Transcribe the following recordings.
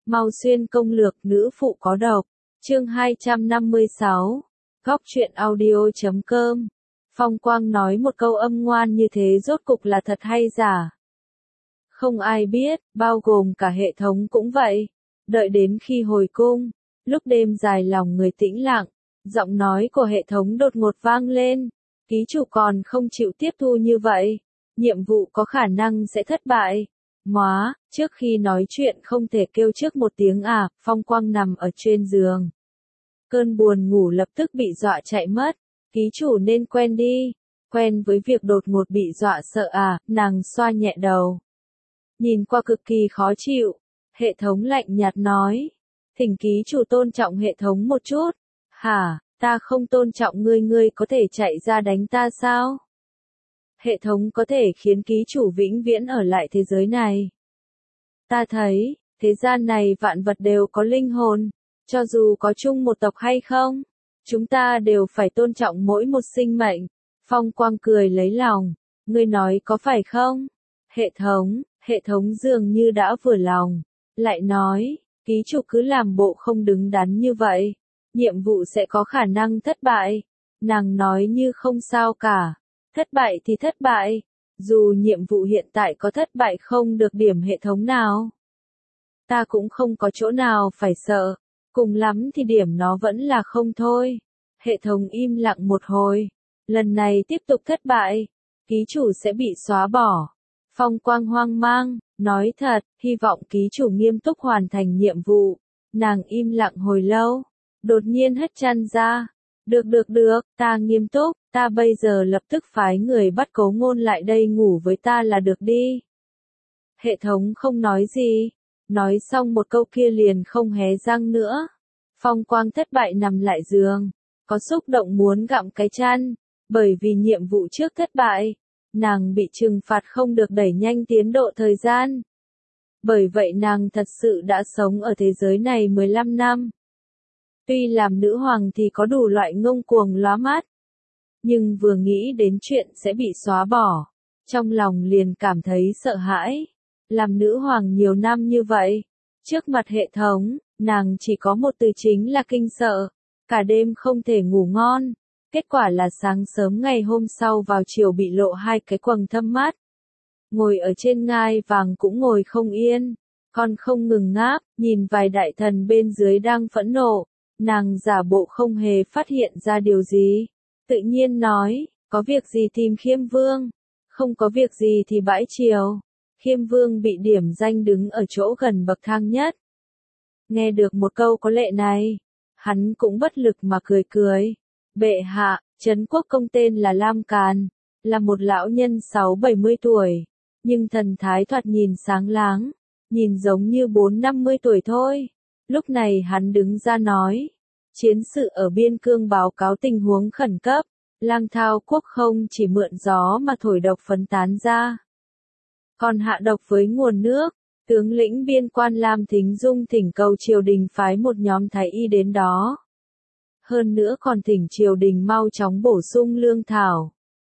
Mau xuyên công lược nữ phụ có độc. Chương 256. Góc truyện audio.com. Phong Quang nói một câu âm ngoan như thế rốt cục là thật hay giả? Không ai biết, bao gồm cả hệ thống cũng vậy. Đợi đến khi hồi cung, lúc đêm dài lòng người tĩnh lặng, giọng nói của hệ thống đột ngột vang lên. Ký chủ còn không chịu tiếp thu như vậy, nhiệm vụ có khả năng sẽ thất bại. Móa, trước khi nói chuyện không thể kêu trước một tiếng à, Phong Quang nằm ở trên giường. Cơn buồn ngủ lập tức bị dọa chạy mất. Ký chủ nên quen đi, quen với việc đột ngột bị dọa sợ à, nàng xoa nhẹ đầu. Nhìn qua cực kỳ khó chịu, hệ thống lạnh nhạt nói. Thỉnh ký chủ tôn trọng hệ thống một chút. Hả, ta không tôn trọng ngươi, ngươi có thể chạy ra đánh ta sao? Hệ thống có thể khiến ký chủ vĩnh viễn ở lại thế giới này. Ta thấy, thế gian này vạn vật đều có linh hồn, cho dù có chung một tộc hay không, chúng ta đều phải tôn trọng mỗi một sinh mệnh. Phong Quang cười lấy lòng, ngươi nói có phải không? Hệ thống dường như đã vừa lòng, lại nói, ký chủ cứ làm bộ không đứng đắn như vậy, nhiệm vụ sẽ có khả năng thất bại. Nàng nói như không sao cả, thất bại thì thất bại, dù nhiệm vụ hiện tại có thất bại không được điểm hệ thống nào. Ta cũng không có chỗ nào phải sợ, cùng lắm thì điểm nó vẫn là không thôi. Hệ thống im lặng một hồi, lần này tiếp tục thất bại, ký chủ sẽ bị xóa bỏ. Phong Quang hoang mang, nói thật, hy vọng ký chủ nghiêm túc hoàn thành nhiệm vụ. Nàng im lặng hồi lâu, đột nhiên hất chân ra. Được, ta nghiêm túc, ta bây giờ lập tức phái người bắt Cố Ngôn lại đây ngủ với ta là được đi. Hệ thống không nói gì, nói xong một câu kia liền không hé răng nữa. Phong Quang thất bại nằm lại giường, có xúc động muốn gặm cái chân, bởi vì nhiệm vụ trước thất bại, nàng bị trừng phạt không được đẩy nhanh tiến độ thời gian. Bởi vậy nàng thật sự đã sống ở thế giới này 15 năm. Tuy làm nữ hoàng thì có đủ loại ngông cuồng lóa mắt, nhưng vừa nghĩ đến chuyện sẽ bị xóa bỏ, trong lòng liền cảm thấy sợ hãi. Làm nữ hoàng nhiều năm như vậy, trước mặt hệ thống, nàng chỉ có một từ chính là kinh sợ, cả đêm không thể ngủ ngon. Kết quả là sáng sớm ngày hôm sau vào chiều bị lộ hai cái quầng thâm mắt. Ngồi ở trên ngai vàng cũng ngồi không yên, còn không ngừng ngáp, nhìn vài đại thần bên dưới đang phẫn nộ. Nàng giả bộ không hề phát hiện ra điều gì, tự nhiên nói, có việc gì tìm Khiêm Vương, không có việc gì thì bãi triều. Khiêm Vương bị điểm danh đứng ở chỗ gần bậc thang nhất. Nghe được một câu có lệ này, hắn cũng bất lực mà cười. Bệ hạ, Trấn Quốc công tên là Lam Càn, là một lão nhân 60-70 tuổi, nhưng thần thái thoạt nhìn sáng láng, nhìn giống như 40-50 tuổi thôi. Lúc này hắn đứng ra nói, chiến sự ở biên cương báo cáo tình huống khẩn cấp, Lang Thao quốc không chỉ mượn gió mà thổi độc phấn tán ra, còn hạ độc với nguồn nước. Tướng lĩnh biên quan Lam Thính Dung thỉnh cầu triều đình phái một nhóm thái y đến đó. Hơn nữa còn thỉnh triều đình mau chóng bổ sung lương thảo.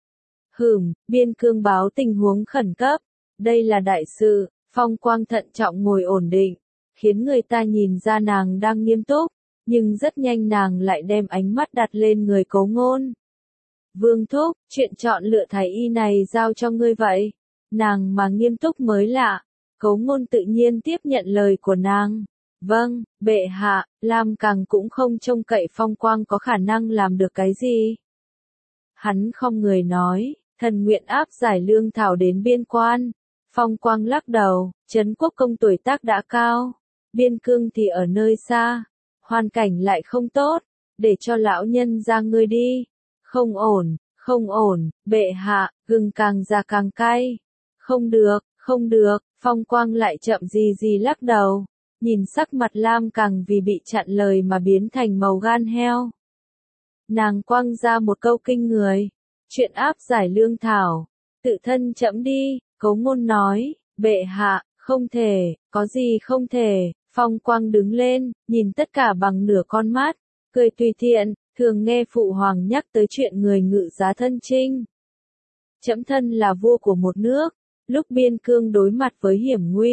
Biên cương báo tình huống khẩn cấp, đây là đại sự. Phong Quang thận trọng ngồi ổn định, khiến người ta nhìn ra nàng đang nghiêm túc, nhưng rất nhanh nàng lại đem ánh mắt đặt lên người Cố Ngôn. Vương thúc, chuyện chọn lựa thái y này giao cho ngươi vậy. Nàng mà nghiêm túc mới lạ. Cố Ngôn tự nhiên tiếp nhận lời của nàng. Vâng, bệ hạ. Lam Càng cũng không trông cậy Phong Quang có khả năng làm được cái gì. Hắn không người nói, thần nguyện áp giải lương thảo đến biên quan. Phong Quang lắc đầu, Trấn Quốc công tuổi tác đã cao, biên cương thì ở nơi xa, hoàn cảnh lại không tốt, để cho lão nhân ra ngươi đi. Không ổn, bệ hạ, gừng càng già càng cay. Không được, Phong Quang lại chậm gì lắc đầu, nhìn sắc mặt Lam Càng vì bị chặn lời mà biến thành màu gan heo. Nàng quăng ra một câu kinh người, chuyện áp giải lương thảo, tự thân chậm đi. Cố Ngôn nói, bệ hạ, không thể, có gì không thể. Phong Quang đứng lên, nhìn tất cả bằng nửa con mắt, cười tùy tiện, thường nghe phụ hoàng nhắc tới chuyện người ngự giá thân chinh. Trẫm thân là vua của một nước, lúc biên cương đối mặt với hiểm nguy,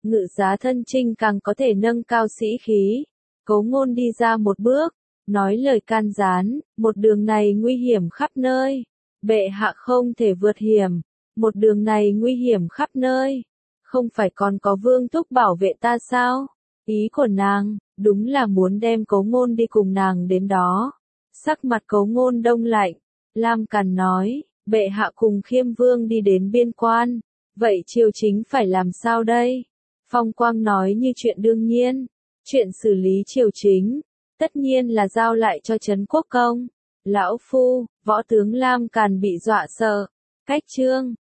ngự giá thân chinh càng có thể nâng cao sĩ khí. Cố Ngôn đi ra một bước, nói lời can gián, một đường này nguy hiểm khắp nơi. Bệ hạ không thể vượt hiểm, một đường này nguy hiểm khắp nơi. Không phải còn có Vương Thúc bảo vệ ta sao? Ý của nàng, đúng là muốn đem Cố Ngôn đi cùng nàng đến đó. Sắc mặt Cố Ngôn đông lạnh, Lam Càn nói, bệ hạ cùng Khiêm Vương đi đến biên quan, vậy triều chính phải làm sao đây? Phong Quang nói như chuyện đương nhiên, chuyện xử lý triều chính, tất nhiên là giao lại cho Trấn Quốc Công. Lão Phu, võ tướng Lam Càn bị dọa sợ, cách chương.